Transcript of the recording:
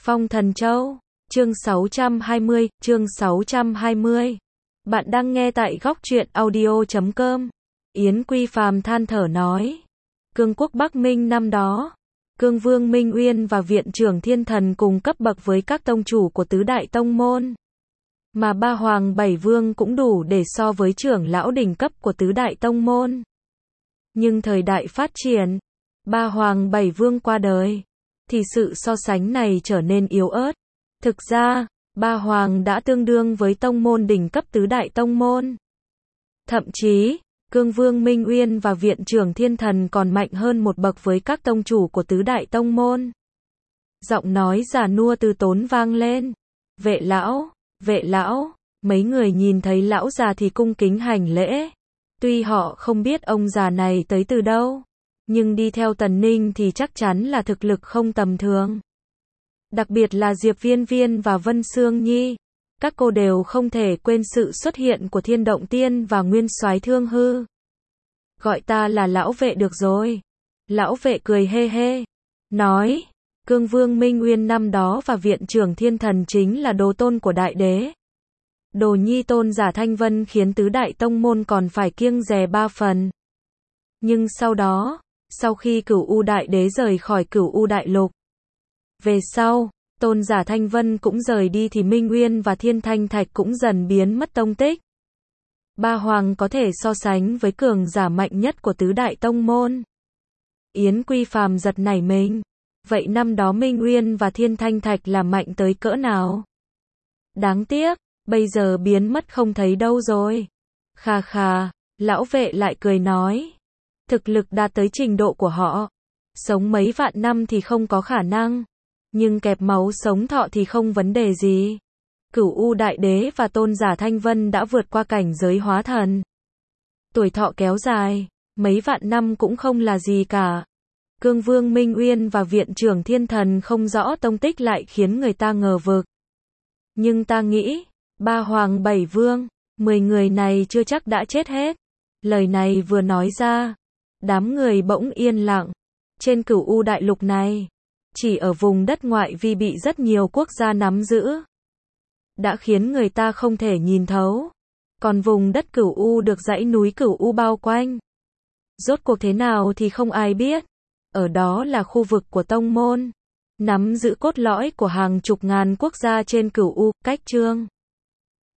Phong Thần Châu, chương 620, chương 620. Bạn đang nghe tại góc truyện audio.com. Yến Quy Phàm than thở nói. Cương quốc Bắc Minh năm đó, Cương Vương Minh Uyên và Viện trưởng Thiên Thần cùng cấp bậc với các tông chủ của tứ đại tông môn. Mà Ba Hoàng Bảy Vương cũng đủ để so với trưởng lão đỉnh cấp của tứ đại tông môn. Nhưng thời đại phát triển, Ba Hoàng Bảy Vương qua đời, thì sự so sánh này trở nên yếu ớt. Thực ra, Ba Hoàng đã tương đương với tông môn đỉnh cấp tứ đại tông môn. Thậm chí, Cương Vương Minh Uyên và Viện trưởng Thiên Thần còn mạnh hơn một bậc với các tông chủ của tứ đại tông môn. Giọng nói già nua từ tốn vang lên. Vệ lão, mấy người nhìn thấy lão già thì cung kính hành lễ. Tuy họ không biết ông già này tới từ đâu, nhưng đi theo Tần Ninh thì chắc chắn là thực lực không tầm thường. Đặc biệt là Diệp Viên Viên và Vân Sương Nhi, các cô đều không thể quên sự xuất hiện của Thiên Động Tiên và Nguyên Soái Thương Hư. Gọi ta là lão vệ được rồi. Lão vệ cười hê hê, nói, Cương Vương Minh Uyên năm đó và Viện trưởng Thiên Thần chính là đồ tôn của đại đế. Đồ nhi tôn giả Thanh Vân khiến tứ đại tông môn còn phải kiêng dè 3 phần. Nhưng sau đó, sau khi Cửu U Đại Đế rời khỏi Cửu U Đại Lục, về sau, tôn giả Thanh Vân cũng rời đi thì Minh Uyên và Thiên Thanh Thạch cũng dần biến mất tông tích. Ba Hoàng có thể so sánh với cường giả mạnh nhất của tứ đại tông môn. Yến Quy Phàm giật nảy mình. Vậy năm đó Minh Uyên và Thiên Thanh Thạch là mạnh tới cỡ nào? Đáng tiếc, bây giờ biến mất không thấy đâu rồi. Khà khà, lão vệ lại cười nói. Thực lực đạt tới trình độ của họ, sống mấy vạn năm thì không có khả năng, nhưng kẹp máu sống thọ thì không vấn đề gì. Cửu U Đại Đế và tôn giả Thanh Vân đã vượt qua cảnh giới hóa thần. Tuổi thọ kéo dài, mấy vạn năm cũng không là gì cả. Cương Vương Minh Uyên và Viện trưởng Thiên Thần không rõ tông tích lại khiến người ta ngờ vực. Nhưng ta nghĩ, Ba Hoàng Bảy Vương, 10 người này chưa chắc đã chết hết. Lời này vừa nói ra, đám người bỗng yên lặng. Trên Cửu U Đại Lục này, chỉ ở vùng đất ngoại vi bị rất nhiều quốc gia nắm giữ, đã khiến người ta không thể nhìn thấu. Còn vùng đất Cửu U được dãy núi Cửu U bao quanh, rốt cuộc thế nào thì không ai biết. Ở đó là khu vực của tông môn, nắm giữ cốt lõi của hàng chục ngàn quốc gia trên Cửu U, cách Trương